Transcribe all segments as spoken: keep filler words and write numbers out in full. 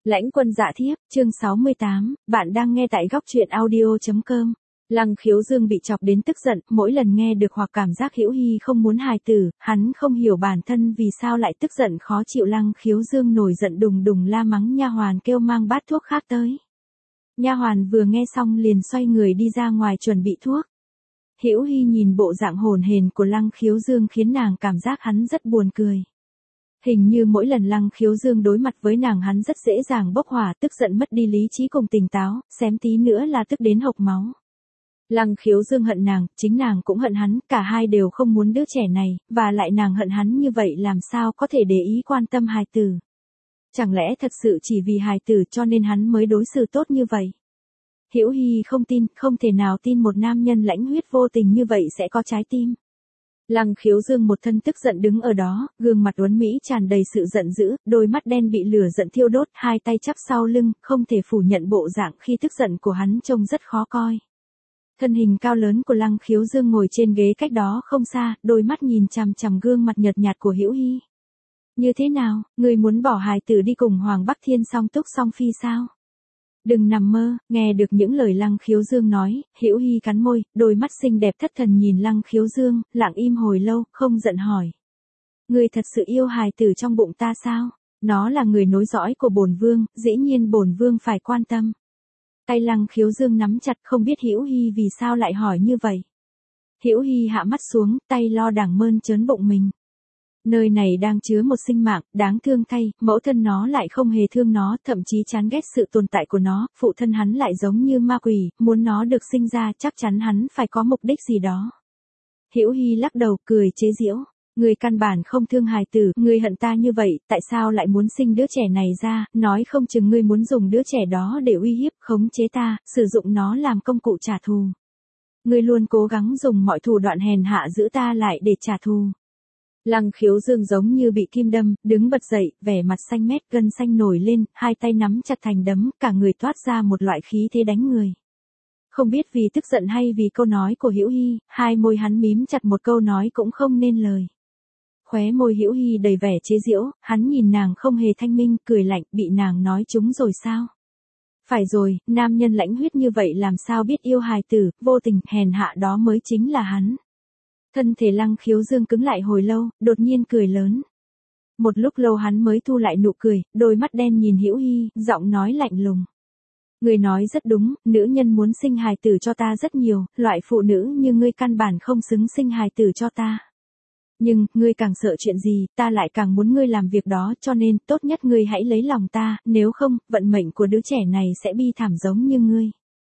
Lãnh Quân Dạ Thiếp, chương sáu mươi tám, bạn đang nghe tại góc truyện audio chấm com. Lăng Khiếu Dương bị chọc đến tức giận, mỗi lần nghe được hoặc cảm giác Hữu Hi không muốn hài tử, hắn không hiểu bản thân vì sao lại tức giận khó chịu. Lăng Khiếu Dương nổi giận đùng đùng la mắng nha hoàn kêu mang bát thuốc khác tới. Nha hoàn vừa nghe xong liền xoay người đi ra ngoài chuẩn bị thuốc. Hữu Hi nhìn bộ dạng hồn hển của Lăng Khiếu Dương khiến nàng cảm giác hắn rất buồn cười. Hình như mỗi lần Lăng Khiếu Dương đối mặt với nàng hắn rất dễ dàng bốc hỏa, tức giận mất đi lý trí cùng tỉnh táo, xém tí nữa là tức đến hộc máu. Lăng Khiếu Dương hận nàng, chính nàng cũng hận hắn, cả hai đều không muốn đứa trẻ này, và lại nàng hận hắn như vậy làm sao có thể để ý quan tâm hài tử. Chẳng lẽ thật sự chỉ vì hài tử cho nên hắn mới đối xử tốt như vậy? Hữu Hi không tin, không thể nào tin một nam nhân lãnh huyết vô tình như vậy sẽ có trái tim. Lăng Khiếu Dương một thân tức giận đứng ở đó, gương mặt uốn mỹ tràn đầy sự giận dữ, đôi mắt đen bị lửa giận thiêu đốt, hai tay chắp sau lưng, không thể phủ nhận bộ dạng khi tức giận của hắn trông rất khó coi. Thân hình cao lớn của Lăng Khiếu Dương ngồi trên ghế cách đó không xa, đôi mắt nhìn chằm chằm gương mặt nhợt nhạt của Hữu Hi. Như thế nào, người muốn bỏ hài tử đi cùng Hoàng Bắc Thiên song túc song phi sao? Đừng nằm mơ. Nghe được những lời Lăng Khiếu Dương nói, Hữu Hi cắn môi, đôi mắt xinh đẹp thất thần nhìn Lăng Khiếu Dương, lặng im hồi lâu, không giận hỏi. Người thật sự yêu hài tử trong bụng ta sao? Nó là người nối dõi của bổn vương, dĩ nhiên bổn vương phải quan tâm. Tay Lăng Khiếu Dương nắm chặt, không biết Hữu Hi vì sao lại hỏi như vậy. Hữu Hi hạ mắt xuống, tay lo đằng mơn trớn bụng mình. Nơi này đang chứa một sinh mạng, đáng thương thay, mẫu thân nó lại không hề thương nó, thậm chí chán ghét sự tồn tại của nó, phụ thân hắn lại giống như ma quỷ, muốn nó được sinh ra chắc chắn hắn phải có mục đích gì đó. Hữu Hi lắc đầu, cười chế giễu, người căn bản không thương hài tử, người hận ta như vậy, tại sao lại muốn sinh đứa trẻ này ra, nói không chừng ngươi muốn dùng đứa trẻ đó để uy hiếp, khống chế ta, sử dụng nó làm công cụ trả thù. Ngươi luôn cố gắng dùng mọi thủ đoạn hèn hạ giữ ta lại để trả thù. Lăng Khiếu Dương giống như bị kim đâm, đứng bật dậy, vẻ mặt xanh mét, gân xanh nổi lên, hai tay nắm chặt thành đấm, cả người toát ra một loại khí thế đánh người. Không biết vì tức giận hay vì câu nói của Hữu Hi, hai môi hắn mím chặt một câu nói cũng không nên lời. Khóe môi Hữu Hi đầy vẻ chế giễu, hắn nhìn nàng không hề thanh minh, cười lạnh, bị nàng nói trúng rồi sao? Phải rồi, nam nhân lãnh huyết như vậy làm sao biết yêu hài tử, vô tình, hèn hạ đó mới chính là hắn. Thân thể Lăng Khiếu Dương cứng lại hồi lâu, đột nhiên cười lớn. Một lúc lâu hắn mới thu lại nụ cười, đôi mắt đen nhìn Hữu Hi, giọng nói lạnh lùng. Người nói rất đúng, nữ nhân muốn sinh hài tử cho ta rất nhiều, loại phụ nữ như ngươi căn bản không xứng sinh hài tử cho ta. Nhưng, ngươi càng sợ chuyện gì, ta lại càng muốn ngươi làm việc đó, cho nên, tốt nhất ngươi hãy lấy lòng ta, nếu không, vận mệnh của đứa trẻ này sẽ bi thảm giống như ngươi.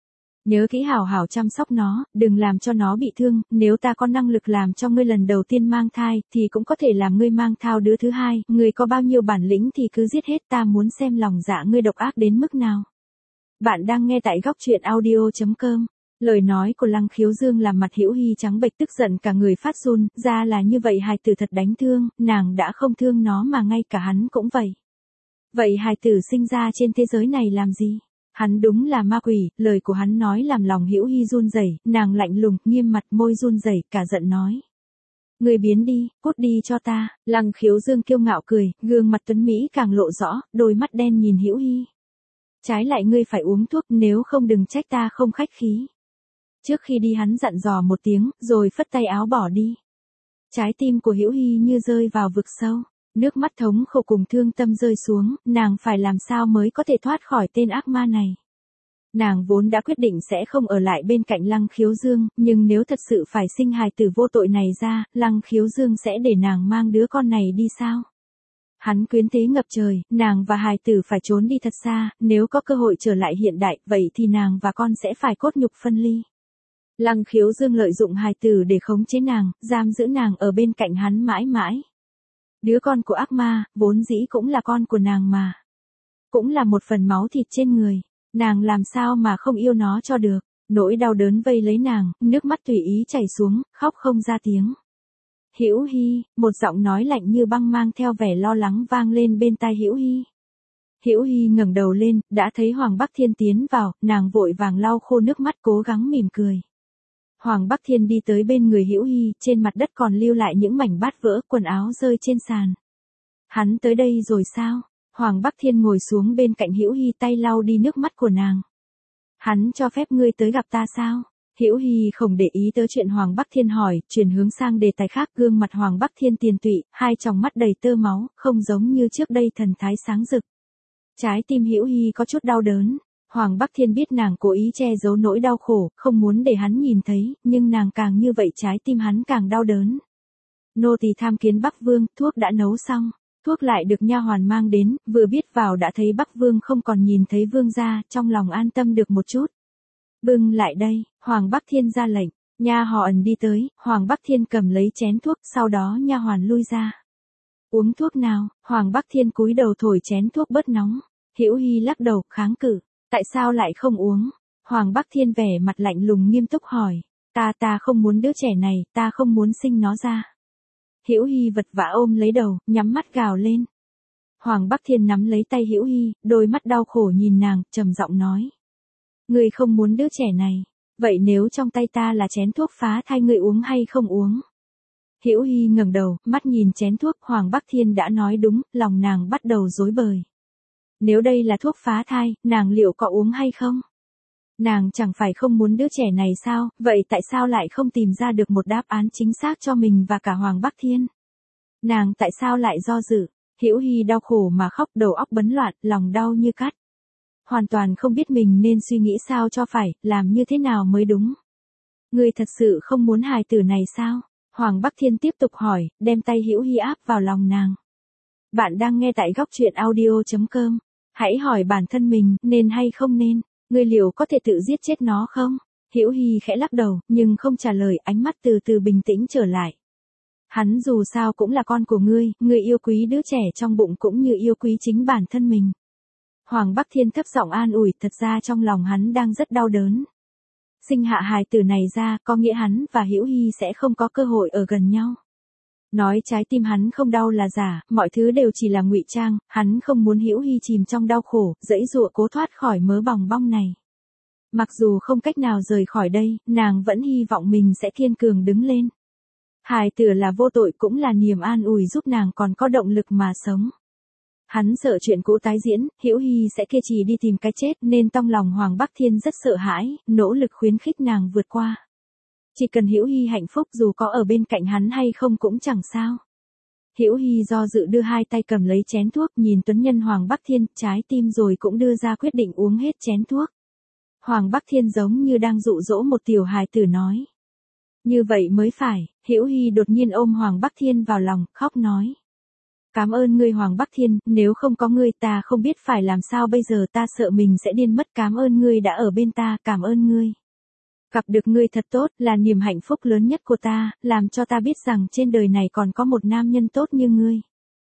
Nhớ kỹ hảo hảo chăm sóc nó, đừng làm cho nó bị thương, nếu ta có năng lực làm cho ngươi lần đầu tiên mang thai, thì cũng có thể làm ngươi mang thai đứa thứ hai, ngươi có bao nhiêu bản lĩnh thì cứ giết hết, ta muốn xem lòng dạ ngươi độc ác đến mức nào. Bạn đang nghe tại góc truyện audio chấm com. Lời nói của Lăng Khiếu Dương làm mặt Hữu Hi trắng bệch tức giận cả người phát run, ra là như vậy hài tử thật đáng thương, nàng đã không thương nó mà ngay cả hắn cũng vậy. Vậy hài tử sinh ra trên thế giới này làm gì? Hắn đúng là ma quỷ, lời của hắn nói làm lòng Hữu Hi run rẩy, nàng lạnh lùng, nghiêm mặt, môi run rẩy, cả giận nói. Người biến đi, cút đi cho ta. Lăng Khiếu Dương kiêu ngạo cười, gương mặt tuấn Mỹ càng lộ rõ, đôi mắt đen nhìn Hữu Hi. Trái lại ngươi phải uống thuốc, nếu không đừng trách ta không khách khí. Trước khi đi hắn dặn dò một tiếng, rồi phất tay áo bỏ đi. Trái tim của Hữu Hi như rơi vào vực sâu. Nước mắt thống khổ cùng thương tâm rơi xuống, nàng phải làm sao mới có thể thoát khỏi tên ác ma này. Nàng vốn đã quyết định sẽ không ở lại bên cạnh Lăng Khiếu Dương, nhưng nếu thật sự phải sinh hài tử vô tội này ra, Lăng Khiếu Dương sẽ để nàng mang đứa con này đi sao? Hắn quyến thế ngập trời, nàng và hài tử phải trốn đi thật xa, nếu có cơ hội trở lại hiện đại, vậy thì nàng và con sẽ phải cốt nhục phân ly. Lăng Khiếu Dương lợi dụng hài tử để khống chế nàng, giam giữ nàng ở bên cạnh hắn mãi mãi. Đứa con của ác ma, vốn dĩ cũng là con của nàng mà. Cũng là một phần máu thịt trên người. Nàng làm sao mà không yêu nó cho được. Nỗi đau đớn vây lấy nàng, nước mắt tùy ý chảy xuống, khóc không ra tiếng. Hữu Hi, một giọng nói lạnh như băng mang theo vẻ lo lắng vang lên bên tai Hữu Hi. Hữu Hi ngẩng đầu lên, đã thấy Hoàng Bắc Thiên tiến vào, nàng vội vàng lau khô nước mắt cố gắng mỉm cười. Hoàng Bắc Thiên đi tới bên người Hữu Hi, trên mặt đất còn lưu lại những mảnh bát vỡ, quần áo rơi trên sàn. Hắn tới đây rồi sao? Hoàng Bắc Thiên ngồi xuống bên cạnh Hữu Hi, tay lau đi nước mắt của nàng. Hắn cho phép ngươi tới gặp ta sao? Hữu Hi không để ý tới chuyện Hoàng Bắc Thiên hỏi, chuyển hướng sang đề tài khác. Gương mặt Hoàng Bắc Thiên tiền tụy, hai tròng mắt đầy tơ máu, không giống như trước đây thần thái sáng rực. Trái tim Hữu Hi có chút đau đớn. Hoàng Bắc Thiên biết nàng cố ý che giấu nỗi đau khổ, không muốn để hắn nhìn thấy, nhưng nàng càng như vậy trái tim hắn càng đau đớn. Nô tỳ tham kiến Bắc Vương, thuốc đã nấu xong. Thuốc lại được nha hoàn mang đến, vừa biết vào đã thấy Bắc Vương không còn nhìn thấy Vương gia, trong lòng an tâm được một chút. Bưng lại đây, Hoàng Bắc Thiên ra lệnh, nha hoàn đi tới, Hoàng Bắc Thiên cầm lấy chén thuốc, sau đó nha hoàn lui ra. Uống thuốc nào? Hoàng Bắc Thiên cúi đầu thổi chén thuốc bớt nóng. Hữu Hi lắc đầu, kháng cự, tại sao lại không uống? Hoàng Bắc Thiên vẻ mặt lạnh lùng nghiêm túc hỏi, ta ta không muốn đứa trẻ này, ta không muốn sinh nó ra. Hữu Hi vật vã ôm lấy đầu, nhắm mắt gào lên. Hoàng Bắc Thiên nắm lấy tay Hữu Hi, đôi mắt đau khổ nhìn nàng, trầm giọng nói. Ngươi không muốn đứa trẻ này, vậy nếu trong tay ta là chén thuốc phá thai ngươi uống hay không uống? Hữu Hi ngẩng đầu, mắt nhìn chén thuốc, Hoàng Bắc Thiên đã nói đúng, lòng nàng bắt đầu rối bời. Nếu đây là thuốc phá thai, nàng liệu có uống hay không? Nàng chẳng phải không muốn đứa trẻ này sao, vậy tại sao lại không tìm ra được một đáp án chính xác cho mình và cả Hoàng Bắc Thiên? Nàng tại sao lại do dự? Hữu Hi đau khổ mà khóc, đầu óc bấn loạn, lòng đau như cắt. Hoàn toàn không biết mình nên suy nghĩ sao cho phải, làm như thế nào mới đúng. Ngươi thật sự không muốn hài tử này sao? Hoàng Bắc Thiên tiếp tục hỏi, đem tay Hữu Hi áp vào lòng nàng. Bạn đang nghe tại góc truyện audio chấm com. Hãy hỏi bản thân mình, nên hay không nên? Ngươi liệu có thể tự giết chết nó không? Hữu Hi khẽ lắc đầu, nhưng không trả lời, ánh mắt từ từ bình tĩnh trở lại. Hắn dù sao cũng là con của ngươi, ngươi yêu quý đứa trẻ trong bụng cũng như yêu quý chính bản thân mình. Hoàng Bắc Thiên thấp giọng an ủi, thật ra trong lòng hắn đang rất đau đớn. Sinh hạ hài tử này ra, có nghĩa hắn và Hữu Hi sẽ không có cơ hội ở gần nhau. Nói trái tim hắn không đau là giả, mọi thứ đều chỉ là ngụy trang, hắn không muốn Hữu Hi chìm trong đau khổ, dãy dụa cố thoát khỏi mớ bòng bong này. Mặc dù không cách nào rời khỏi đây, nàng vẫn hy vọng mình sẽ kiên cường đứng lên. Hài tử là vô tội cũng là niềm an ủi giúp nàng còn có động lực mà sống. Hắn sợ chuyện cũ tái diễn, Hữu Hi sẽ kiên trì đi tìm cái chết nên trong lòng Hoàng Bắc Thiên rất sợ hãi, nỗ lực khuyến khích nàng vượt qua. Chỉ cần Hữu Hi hạnh phúc dù có ở bên cạnh hắn hay không cũng chẳng sao. Hữu Hi do dự đưa hai tay cầm lấy chén thuốc, nhìn tuấn nhân Hoàng Bắc Thiên, trái tim rồi cũng đưa ra quyết định uống hết chén thuốc. Hoàng Bắc Thiên giống như đang dụ dỗ một tiểu hài tử nói. Như vậy mới phải. Hữu Hi đột nhiên ôm Hoàng Bắc Thiên vào lòng, khóc nói. Cảm ơn ngươi Hoàng Bắc Thiên, nếu không có ngươi ta không biết phải làm sao bây giờ, ta sợ mình sẽ điên mất, cảm ơn ngươi đã ở bên ta, cảm ơn ngươi. Gặp được ngươi thật tốt, là niềm hạnh phúc lớn nhất của ta, làm cho ta biết rằng trên đời này còn có một nam nhân tốt như ngươi.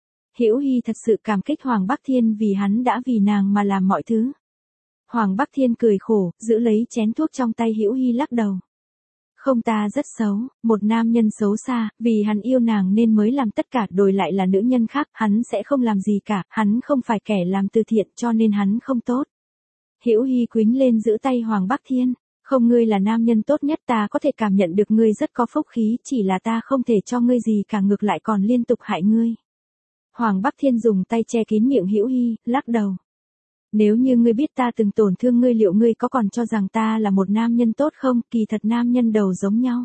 Hữu Hi thật sự cảm kích Hoàng Bắc Thiên vì hắn đã vì nàng mà làm mọi thứ. Hoàng Bắc Thiên cười khổ, giữ lấy chén thuốc trong tay Hữu Hi lắc đầu. Không, ta rất xấu, một nam nhân xấu xa, vì hắn yêu nàng nên mới làm tất cả, đổi lại là nữ nhân khác, hắn sẽ không làm gì cả, hắn không phải kẻ làm từ thiện cho nên hắn không tốt. Hữu Hi quýnh lên giữ tay Hoàng Bắc Thiên, không, ngươi là nam nhân tốt nhất, ta có thể cảm nhận được ngươi rất có phúc khí, chỉ là ta không thể cho ngươi gì cả, ngược lại còn liên tục hại ngươi. Hoàng Bắc Thiên dùng tay che kín miệng Hữu Hi, lắc đầu. Nếu như ngươi biết ta từng tổn thương ngươi, liệu ngươi có còn cho rằng ta là một nam nhân tốt không? Kỳ thật nam nhân đầu giống nhau.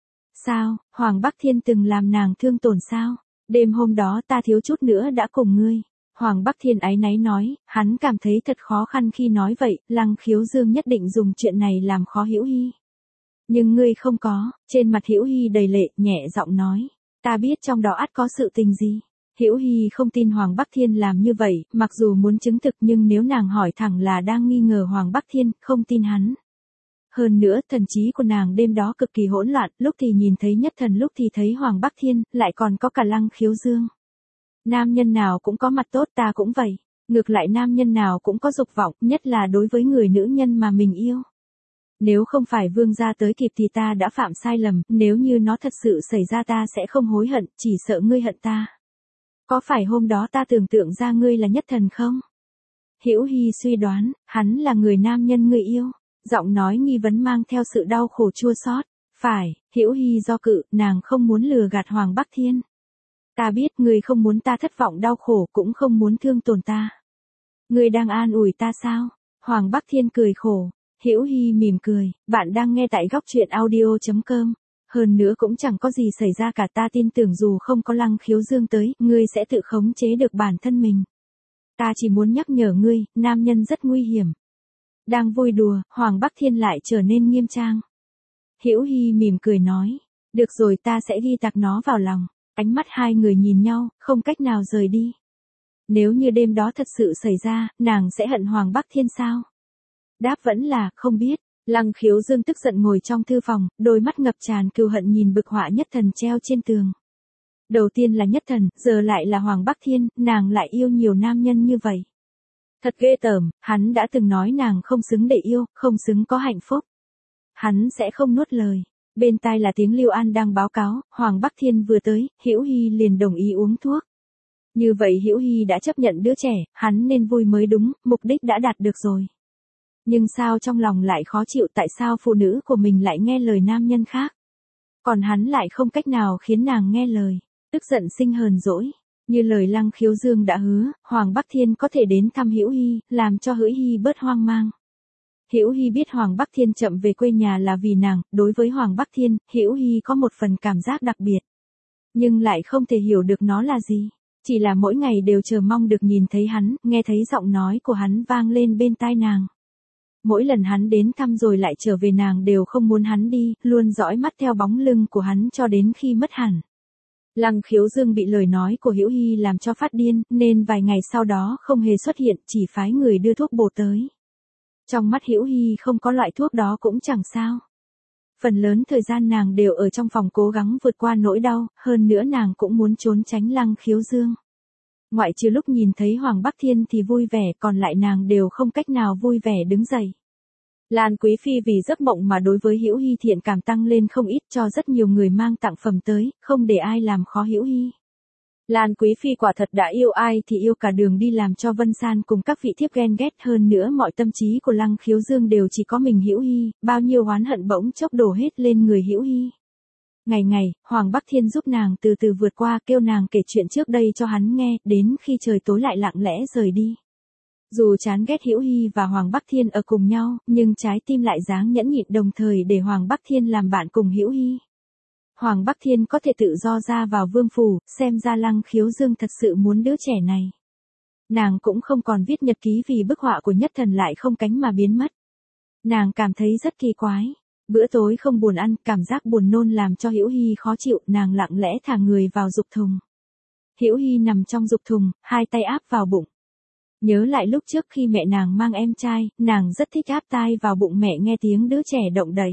Sao, Hoàng Bắc Thiên từng làm nàng thương tổn sao? Đêm hôm đó ta thiếu chút nữa đã cùng ngươi. Hoàng Bắc Thiên áy náy nói, hắn cảm thấy thật khó khăn khi nói vậy, Lăng Khiếu Dương nhất định dùng chuyện này làm khó Hữu Hi. Nhưng ngươi không có, trên mặt Hữu Hi đầy lệ, nhẹ giọng nói, ta biết trong đó ắt có sự tình gì. Hữu Hi không tin Hoàng Bắc Thiên làm như vậy, mặc dù muốn chứng thực nhưng nếu nàng hỏi thẳng là đang nghi ngờ Hoàng Bắc Thiên, không tin hắn. Hơn nữa, thần trí của nàng đêm đó cực kỳ hỗn loạn, lúc thì nhìn thấy Nhất Thần, lúc thì thấy Hoàng Bắc Thiên, lại còn có cả Lăng Khiếu Dương. Nam nhân nào cũng có mặt tốt, ta cũng vậy. Ngược lại nam nhân nào cũng có dục vọng, nhất là đối với người nữ nhân mà mình yêu. Nếu không phải Vương gia tới kịp thì ta đã phạm sai lầm, nếu như nó thật sự xảy ra ta sẽ không hối hận, chỉ sợ ngươi hận ta. Có phải hôm đó ta tưởng tượng ra ngươi là Nhất Thần không? Hữu Hi suy đoán, hắn là người nam nhân ngươi yêu. Giọng nói nghi vấn mang theo sự đau khổ chua xót. Phải, Hữu Hi do cự, nàng không muốn lừa gạt Hoàng Bắc Thiên. Ta biết ngươi không muốn ta thất vọng đau khổ, cũng không muốn thương tổn ta. Ngươi đang an ủi ta sao? Hoàng Bắc Thiên cười khổ. Hữu Hi mỉm cười, bạn đang nghe tại góc truyện audio chấm com. Hơn nữa cũng chẳng có gì xảy ra cả, ta tin tưởng dù không có Lăng Khiếu Dương tới, ngươi sẽ tự khống chế được bản thân mình. Ta chỉ muốn nhắc nhở ngươi, nam nhân rất nguy hiểm. Đang vui đùa, Hoàng Bắc Thiên lại trở nên nghiêm trang. Hữu Hi mỉm cười nói, được rồi, ta sẽ ghi tạc nó vào lòng. Ánh mắt hai người nhìn nhau, không cách nào rời đi. Nếu như đêm đó thật sự xảy ra, nàng sẽ hận Hoàng Bắc Thiên sao? Đáp vẫn là, không biết. Lăng Khiếu Dương tức giận ngồi trong thư phòng, đôi mắt ngập tràn cừu hận nhìn bức họa Nhất Thần treo trên tường. Đầu tiên là Nhất Thần, giờ lại là Hoàng Bắc Thiên, nàng lại yêu nhiều nam nhân như vậy. Thật ghê tởm, hắn đã từng nói nàng không xứng để yêu, không xứng có hạnh phúc. Hắn sẽ không nuốt lời. Bên tai là tiếng Lưu An đang báo cáo, Hoàng Bắc Thiên vừa tới, Hữu Hi liền đồng ý uống thuốc. Như vậy Hữu Hi đã chấp nhận đứa trẻ, hắn nên vui mới đúng, mục đích đã đạt được rồi. Nhưng sao trong lòng lại khó chịu, tại sao phụ nữ của mình lại nghe lời nam nhân khác? Còn hắn lại không cách nào khiến nàng nghe lời, tức giận sinh hờn dỗi. Như lời Lăng Khiếu Dương đã hứa, Hoàng Bắc Thiên có thể đến thăm Hữu Hi, làm cho Hữu Hi bớt hoang mang. Hữu Hi biết Hoàng Bắc Thiên chậm về quê nhà là vì nàng, đối với Hoàng Bắc Thiên, Hữu Hi có một phần cảm giác đặc biệt. Nhưng lại không thể hiểu được nó là gì. Chỉ là mỗi ngày đều chờ mong được nhìn thấy hắn, nghe thấy giọng nói của hắn vang lên bên tai nàng. Mỗi lần hắn đến thăm rồi lại trở về nàng đều không muốn hắn đi, luôn dõi mắt theo bóng lưng của hắn cho đến khi mất hẳn. Lăng Khiếu Dương bị lời nói của Hữu Hi làm cho phát điên, nên vài ngày sau đó không hề xuất hiện, chỉ phái người đưa thuốc bổ tới. Trong mắt Hữu Hi không có loại thuốc đó cũng chẳng sao. Phần lớn thời gian nàng đều ở trong phòng cố gắng vượt qua nỗi đau, hơn nữa nàng cũng muốn trốn tránh Lăng Khiếu Dương. Ngoại trừ lúc nhìn thấy Hoàng Bắc Thiên thì vui vẻ, còn lại nàng đều không cách nào vui vẻ đứng dậy. Lan Quý Phi vì giấc mộng mà đối với Hữu Hi thiện cảm tăng lên không ít, cho rất nhiều người mang tặng phẩm tới, không để ai làm khó Hữu Hi. Lan Quý Phi quả thật đã yêu ai thì yêu cả đường đi, làm cho Vân San cùng các vị thiếp ghen ghét, hơn nữa mọi tâm trí của Lăng Khiếu Dương đều chỉ có mình Hữu Hi, bao nhiêu oán hận bỗng chốc đổ hết lên người Hữu Hi. Ngày ngày, Hoàng Bắc Thiên giúp nàng từ từ vượt qua, kêu nàng kể chuyện trước đây cho hắn nghe, đến khi trời tối lại lặng lẽ rời đi. Dù chán ghét Hữu Hi và Hoàng Bắc Thiên ở cùng nhau, nhưng trái tim lại dáng nhẫn nhịn, đồng thời để Hoàng Bắc Thiên làm bạn cùng Hữu Hi. Hoàng Bắc Thiên có thể tự do ra vào vương phủ, xem ra Lăng Khiếu Dương thật sự muốn đứa trẻ này. Nàng cũng không còn viết nhật ký vì bức họa của Nhất Thần lại không cánh mà biến mất. Nàng cảm thấy rất kỳ quái. Bữa tối không buồn ăn, cảm giác buồn nôn làm cho Hữu Hi khó chịu, nàng lặng lẽ thả người vào dục thùng. Hữu Hi nằm trong dục thùng, hai tay áp vào bụng. Nhớ lại lúc trước khi mẹ nàng mang em trai, nàng rất thích áp tai vào bụng mẹ nghe tiếng đứa trẻ động đậy.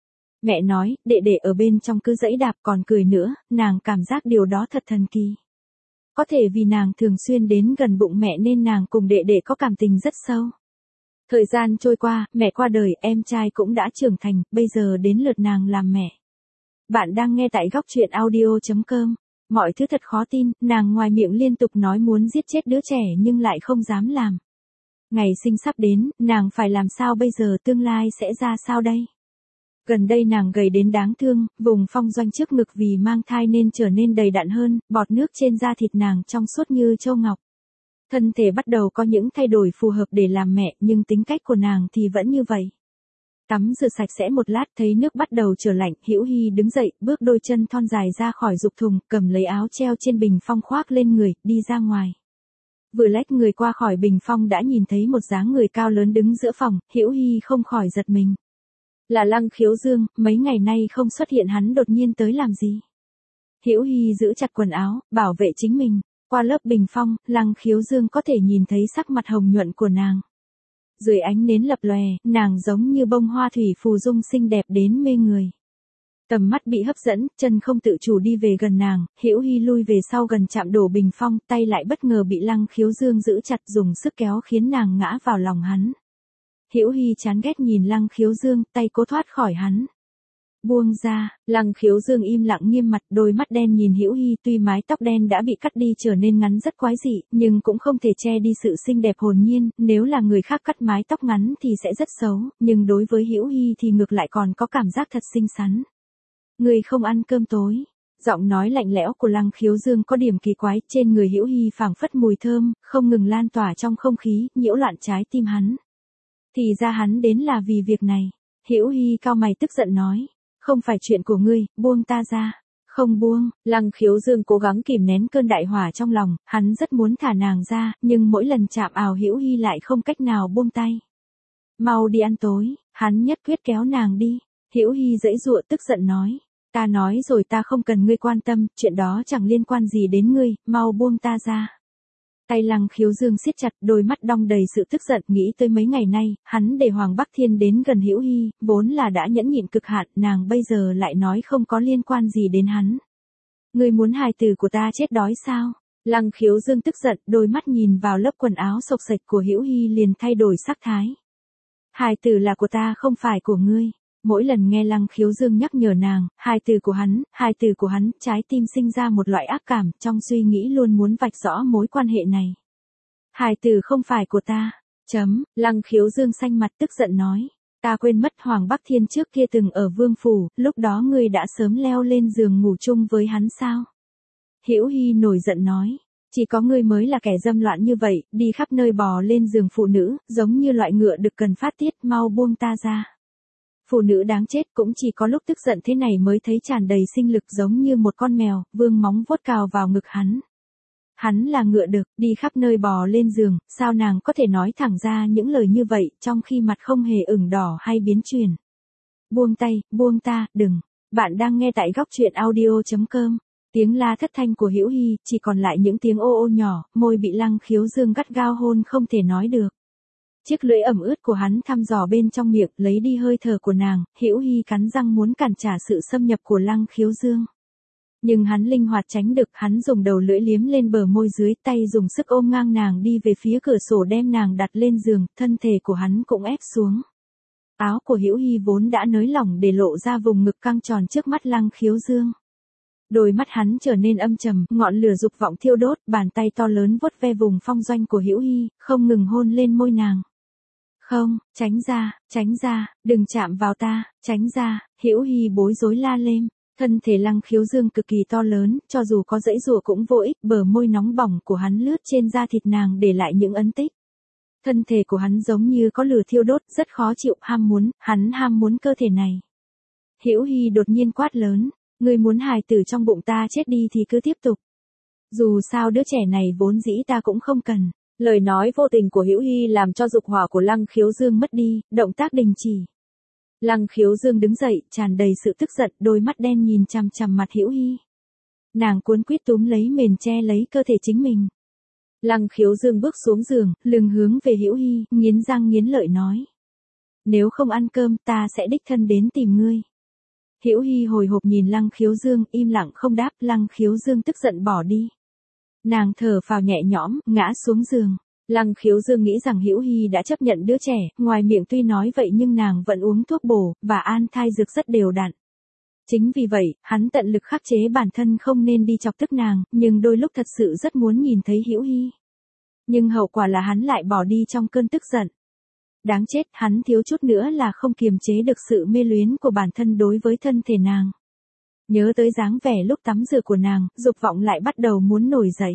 Mẹ nói, đệ đệ ở bên trong cứ giãy đạp còn cười nữa, nàng cảm giác điều đó thật thần kỳ. Có thể vì nàng thường xuyên đến gần bụng mẹ nên nàng cùng đệ đệ có cảm tình rất sâu. Thời gian trôi qua, mẹ qua đời, em trai cũng đã trưởng thành, bây giờ đến lượt nàng làm mẹ. Bạn đang nghe tại góc truyện audio chấm com. Mọi thứ thật khó tin, nàng ngoài miệng liên tục nói muốn giết chết đứa trẻ nhưng lại không dám làm. Ngày sinh sắp đến, nàng phải làm sao bây giờ, tương lai sẽ ra sao đây? Gần đây nàng gầy đến đáng thương, vùng phong doanh trước ngực vì mang thai nên trở nên đầy đặn hơn, bọt nước trên da thịt nàng trong suốt như châu ngọc. Thân thể bắt đầu có những thay đổi phù hợp để làm mẹ, nhưng tính cách của nàng thì vẫn như vậy. Tắm rửa sạch sẽ một lát, thấy nước bắt đầu trở lạnh, Hữu Hi đứng dậy, bước đôi chân thon dài ra khỏi dục thùng, cầm lấy áo treo trên bình phong khoác lên người, đi ra ngoài. Vừa lách người qua khỏi bình phong đã nhìn thấy một dáng người cao lớn đứng giữa phòng, Hữu Hi không khỏi giật mình. Là Lăng Khiếu Dương, mấy ngày nay không xuất hiện, hắn đột nhiên tới làm gì? Hữu Hi giữ chặt quần áo, bảo vệ chính mình. Qua lớp bình phong, Lăng Khiếu Dương có thể nhìn thấy sắc mặt hồng nhuận của nàng. Dưới ánh nến lập lòe, nàng giống như bông hoa thủy phù dung xinh đẹp đến mê người. Tầm mắt bị hấp dẫn, chân không tự chủ đi về gần nàng, Hữu Hi lui về sau gần chạm đổ bình phong, tay lại bất ngờ bị Lăng Khiếu Dương giữ chặt, dùng sức kéo khiến nàng ngã vào lòng hắn. Hữu Hi chán ghét nhìn Lăng Khiếu Dương, tay cố thoát khỏi hắn. Buông ra, Lăng Khiếu Dương im lặng nghiêm mặt, đôi mắt đen nhìn Hữu Hi, tuy mái tóc đen đã bị cắt đi trở nên ngắn rất quái dị, nhưng cũng không thể che đi sự xinh đẹp hồn nhiên, nếu là người khác cắt mái tóc ngắn thì sẽ rất xấu, nhưng đối với Hữu Hi thì ngược lại còn có cảm giác thật xinh xắn. Người không ăn cơm tối. Giọng nói lạnh lẽo của Lăng Khiếu Dương có điểm kỳ quái, trên người Hữu Hi phảng phất mùi thơm, không ngừng lan tỏa trong không khí, nhiễu loạn trái tim hắn. Thì ra hắn đến là vì việc này. Hữu Hi cau mày tức giận nói, không phải chuyện của ngươi, buông ta ra. Không buông, Lăng Khiếu Dương cố gắng kìm nén cơn đại hỏa trong lòng, hắn rất muốn thả nàng ra, nhưng mỗi lần chạm ào Hữu Hi lại không cách nào buông tay. Mau đi ăn tối, hắn nhất quyết kéo nàng đi. Hữu Hi giãy giụa tức giận nói, ta nói rồi ta không cần ngươi quan tâm, chuyện đó chẳng liên quan gì đến ngươi, mau buông ta ra. Tay Lăng Khiếu Dương siết chặt, đôi mắt đong đầy sự tức giận, nghĩ tới mấy ngày nay, hắn để Hoàng Bắc Thiên đến gần Hữu Hi, vốn là đã nhẫn nhịn cực hạn, nàng bây giờ lại nói không có liên quan gì đến hắn. Ngươi muốn hài tử của ta chết đói sao? Lăng Khiếu Dương tức giận, đôi mắt nhìn vào lớp quần áo xộc xệch của Hữu Hi liền thay đổi sắc thái. Hài tử là của ta không phải của ngươi. Mỗi lần nghe Lăng Khiếu Dương nhắc nhở nàng, hài tử của hắn, hài tử của hắn, trái tim sinh ra một loại ác cảm, trong suy nghĩ luôn muốn vạch rõ mối quan hệ này. Hài tử không phải của ta. Chấm, Lăng Khiếu Dương xanh mặt tức giận nói. Ta quên mất Hoàng Bắc Thiên trước kia từng ở Vương Phủ, lúc đó ngươi đã sớm leo lên giường ngủ chung với hắn sao? Hữu Hi nổi giận nói. Chỉ có ngươi mới là kẻ dâm loạn như vậy, đi khắp nơi bò lên giường phụ nữ, giống như loại ngựa đực cần phát tiết, mau buông ta ra. Phụ nữ đáng chết cũng chỉ có lúc tức giận thế này mới thấy tràn đầy sinh lực giống như một con mèo, vương móng vuốt cào vào ngực hắn. Hắn là ngựa đực, đi khắp nơi bò lên giường, sao nàng có thể nói thẳng ra những lời như vậy, trong khi mặt không hề ửng đỏ hay biến chuyển. Buông tay, buông ta, đừng. Bạn đang nghe tại góc truyện audio chấm com. Tiếng la thất thanh của Hữu Hi, chỉ còn lại những tiếng ô ô nhỏ, môi bị Lăng Khiếu Dương gắt gao hôn không thể nói được. Chiếc lưỡi ẩm ướt của hắn thăm dò bên trong miệng, lấy đi hơi thở của nàng, Hữu Hi cắn răng muốn cản trả sự xâm nhập của Lăng Khiếu Dương. Nhưng hắn linh hoạt tránh được, hắn dùng đầu lưỡi liếm lên bờ môi dưới, tay dùng sức ôm ngang nàng đi về phía cửa sổ đem nàng đặt lên giường, thân thể của hắn cũng ép xuống. Áo của Hữu Hi vốn đã nới lỏng để lộ ra vùng ngực căng tròn trước mắt Lăng Khiếu Dương. Đôi mắt hắn trở nên âm trầm, ngọn lửa dục vọng thiêu đốt, bàn tay to lớn vuốt ve vùng phong doanh của Hữu Hi, không ngừng hôn lên môi nàng. Không, tránh ra, tránh ra, đừng chạm vào ta, tránh ra, Hữu Hi bối rối la lên. Thân thể Lăng Khiếu Dương cực kỳ to lớn, cho dù có giãy giụa cũng vô ích, bờ môi nóng bỏng của hắn lướt trên da thịt nàng để lại những ấn tích. Thân thể của hắn giống như có lửa thiêu đốt, rất khó chịu, ham muốn, hắn ham muốn cơ thể này. Hữu Hi đột nhiên quát lớn, ngươi muốn hài tử trong bụng ta chết đi thì cứ tiếp tục. Dù sao đứa trẻ này vốn dĩ ta cũng không cần. Lời nói vô tình của Hữu Hi làm cho dục hỏa của Lăng Khiếu Dương mất đi, động tác đình chỉ. Lăng Khiếu Dương đứng dậy, tràn đầy sự tức giận, đôi mắt đen nhìn chằm chằm mặt Hữu Hi. Nàng cuốn quýt túm lấy mền che lấy cơ thể chính mình. Lăng Khiếu Dương bước xuống giường, lưng hướng về Hữu Hi, nghiến răng nghiến lợi nói: "Nếu không ăn cơm, ta sẽ đích thân đến tìm ngươi." Hữu Hi hồi hộp nhìn Lăng Khiếu Dương, im lặng không đáp, Lăng Khiếu Dương tức giận bỏ đi. Nàng thở phào nhẹ nhõm, ngã xuống giường. Lăng Khiếu Dương nghĩ rằng Hữu Hi đã chấp nhận đứa trẻ, ngoài miệng tuy nói vậy nhưng nàng vẫn uống thuốc bổ, và an thai dược rất đều đặn. Chính vì vậy, hắn tận lực khắc chế bản thân không nên đi chọc tức nàng, nhưng đôi lúc thật sự rất muốn nhìn thấy Hữu Hi. Nhưng hậu quả là hắn lại bỏ đi trong cơn tức giận. Đáng chết, hắn thiếu chút nữa là không kiềm chế được sự mê luyến của bản thân đối với thân thể nàng. Nhớ tới dáng vẻ lúc tắm rửa của nàng, dục vọng lại bắt đầu muốn nổi dậy.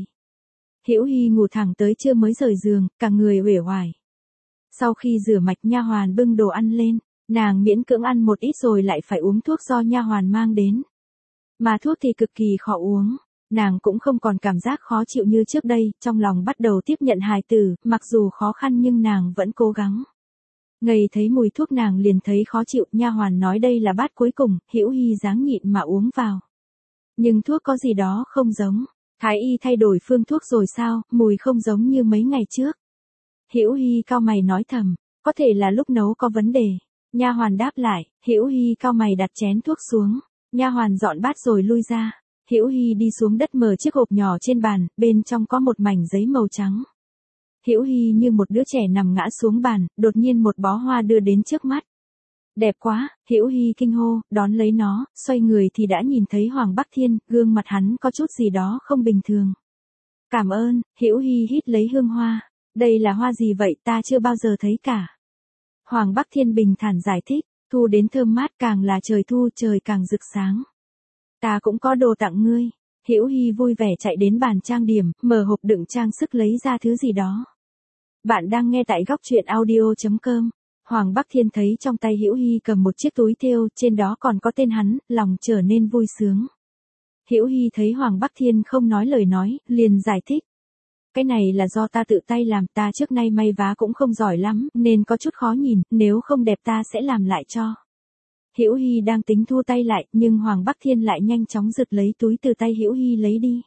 Hữu Hi ngủ thẳng tới trưa mới rời giường, cả người uể oải. Sau khi rửa mạch, nha hoàn bưng đồ ăn lên, nàng miễn cưỡng ăn một ít rồi lại phải uống thuốc do nha hoàn mang đến. Mà thuốc thì cực kỳ khó uống, nàng cũng không còn cảm giác khó chịu như trước đây, trong lòng bắt đầu tiếp nhận hài tử, mặc dù khó khăn nhưng nàng vẫn cố gắng. Ngầy thấy mùi thuốc nàng liền thấy khó chịu, nha hoàn nói đây là bát cuối cùng, Hữu Hi ráng nhịn mà uống vào. Nhưng thuốc có gì đó không giống. Thái y thay đổi phương thuốc rồi sao, mùi không giống như mấy ngày trước. Hữu Hi cau mày nói thầm, có thể là lúc nấu có vấn đề. Nha hoàn đáp lại, Hữu Hi cau mày đặt chén thuốc xuống. Nha hoàn dọn bát rồi lui ra. Hữu Hi đi xuống đất mở chiếc hộp nhỏ trên bàn, bên trong có một mảnh giấy màu trắng. Hữu Hi như một đứa trẻ nằm ngã xuống bàn, đột nhiên một bó hoa đưa đến trước mắt. Đẹp quá, Hữu Hi kinh hô, đón lấy nó, xoay người thì đã nhìn thấy Hoàng Bắc Thiên, gương mặt hắn có chút gì đó không bình thường. Cảm ơn, Hữu Hi hít lấy hương hoa. Đây là hoa gì vậy, ta chưa bao giờ thấy cả. Hoàng Bắc Thiên bình thản giải thích, thu đến thơm mát, càng là trời thu trời càng rực sáng. Ta cũng có đồ tặng ngươi. Hữu Hi vui vẻ chạy đến bàn trang điểm, mở hộp đựng trang sức lấy ra thứ gì đó. Bạn đang nghe tại góc truyện audio chấm com. Hoàng Bắc Thiên thấy trong tay Hữu Hi cầm một chiếc túi thêu, trên đó còn có tên hắn, lòng trở nên vui sướng. Hữu Hi thấy Hoàng Bắc Thiên không nói lời nói, liền giải thích. Cái này là do ta tự tay làm, ta trước nay may vá cũng không giỏi lắm, nên có chút khó nhìn, nếu không đẹp ta sẽ làm lại cho. Hữu Hi đang tính thu tay lại, nhưng Hoàng Bắc Thiên lại nhanh chóng giật lấy túi từ tay Hữu Hi lấy đi.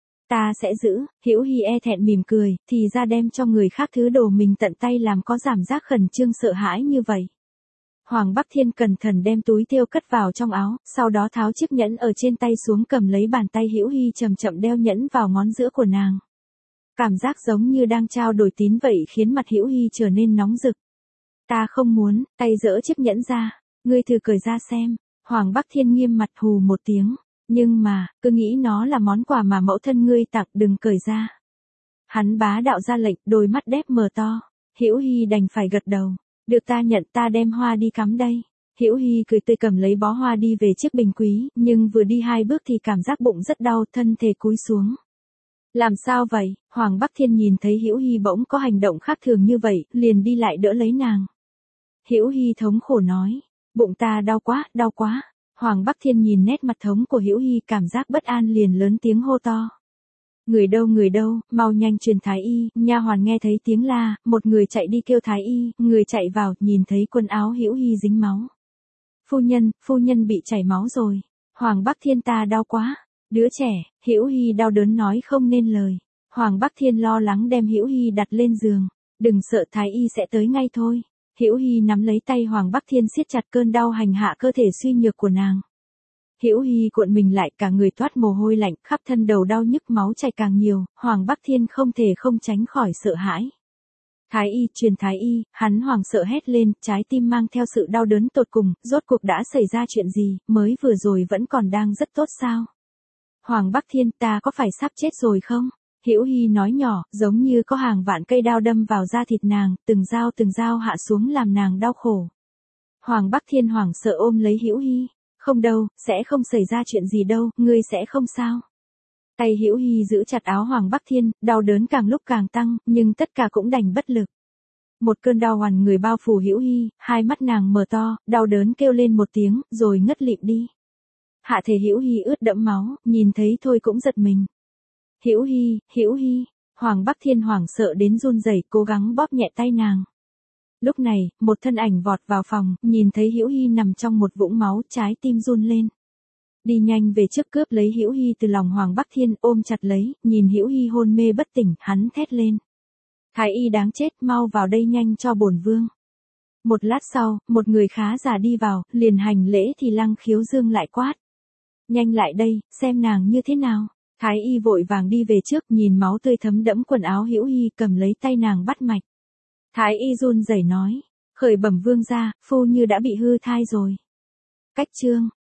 Ta sẽ giữ. Hữu Hi e thẹn mỉm cười, thì ra đem cho người khác thứ đồ mình tận tay làm có cảm giác khẩn trương sợ hãi như vậy. Hoàng Bắc Thiên cẩn thận đem túi thêu cất vào trong áo, sau đó tháo chiếc nhẫn ở trên tay xuống, cầm lấy bàn tay Hữu Hi chậm chậm đeo nhẫn vào ngón giữa của nàng. Cảm giác giống như đang trao đổi tín vậy khiến mặt Hữu Hi trở nên nóng rực. Ta không muốn. Tay giở chiếc nhẫn ra. Ngươi thử cởi ra xem. Hoàng Bắc Thiên nghiêm mặt hù một tiếng. Nhưng mà, cứ nghĩ nó là món quà mà mẫu thân ngươi tặng, đừng cởi ra. Hắn bá đạo ra lệnh, đôi mắt đép mờ to. Hữu Hi đành phải gật đầu. Được, ta nhận, ta đem hoa đi cắm đây. Hữu Hi cười tươi cầm lấy bó hoa đi về chiếc bình quý, nhưng vừa đi hai bước thì cảm giác bụng rất đau, thân thể cúi xuống. Làm sao vậy? Hoàng Bắc Thiên nhìn thấy Hữu Hi bỗng có hành động khác thường như vậy, liền đi lại đỡ lấy nàng. Hữu Hi thống khổ nói, bụng ta đau quá, đau quá. Hoàng Bắc Thiên nhìn nét mặt thống của Hữu Hi, cảm giác bất an liền lớn tiếng hô to. Người đâu, người đâu, mau nhanh truyền thái y. Nha hoàn nghe thấy tiếng la, một người chạy đi kêu thái y, người chạy vào, nhìn thấy quần áo Hữu Hi dính máu. Phu nhân, phu nhân bị chảy máu rồi. Hoàng Bắc Thiên, ta đau quá. Đứa trẻ. Hữu Hi đau đớn nói không nên lời. Hoàng Bắc Thiên lo lắng đem Hữu Hi đặt lên giường. Đừng sợ, thái y sẽ tới ngay thôi. Hữu Hi nắm lấy tay Hoàng Bắc Thiên siết chặt, cơn đau hành hạ cơ thể suy nhược của nàng. Hữu Hi cuộn mình lại, cả người toát mồ hôi lạnh, khắp thân đầu đau nhức, máu chảy càng nhiều, Hoàng Bắc Thiên không thể không tránh khỏi sợ hãi. Thái y, truyền thái y. Hắn hoảng sợ hét lên, trái tim mang theo sự đau đớn tột cùng, rốt cuộc đã xảy ra chuyện gì, mới vừa rồi vẫn còn đang rất tốt sao? Hoàng Bắc Thiên, ta có phải sắp chết rồi không? Hữu Hi nói nhỏ, giống như có hàng vạn cây đao đâm vào da thịt nàng, từng dao từng dao hạ xuống làm nàng đau khổ. Hoàng Bắc Thiên hoảng sợ ôm lấy Hữu Hi. Không đâu, sẽ không xảy ra chuyện gì đâu, ngươi sẽ không sao. Tay Hữu Hi giữ chặt áo Hoàng Bắc Thiên, đau đớn càng lúc càng tăng, nhưng tất cả cũng đành bất lực. Một cơn đau hoàn người bao phủ Hữu Hi, hai mắt nàng mở to, đau đớn kêu lên một tiếng, rồi ngất lịm đi. Hạ thể Hữu Hi ướt đẫm máu, nhìn thấy thôi cũng giật mình. Hữu Hi, Hữu Hi. Hoàng Bắc Thiên hoảng sợ đến run rẩy, cố gắng bóp nhẹ tay nàng. Lúc này, một thân ảnh vọt vào phòng, nhìn thấy Hữu Hi nằm trong một vũng máu, trái tim run lên. Đi nhanh về trước cướp lấy Hữu Hi từ lòng Hoàng Bắc Thiên, ôm chặt lấy, nhìn Hữu Hi hôn mê bất tỉnh, hắn thét lên. Thái y đáng chết, mau vào đây nhanh cho bổn vương. Một lát sau, một người khá già đi vào, liền hành lễ thì Lăng Khiếu Dương lại quát. Nhanh lại đây, xem nàng như thế nào. Thái y vội vàng đi về trước, nhìn máu tươi thấm đẫm quần áo Hữu Hi, cầm lấy tay nàng bắt mạch. Thái y run rẩy nói, khởi bẩm vương gia, phu như đã bị hư thai rồi. Cách chương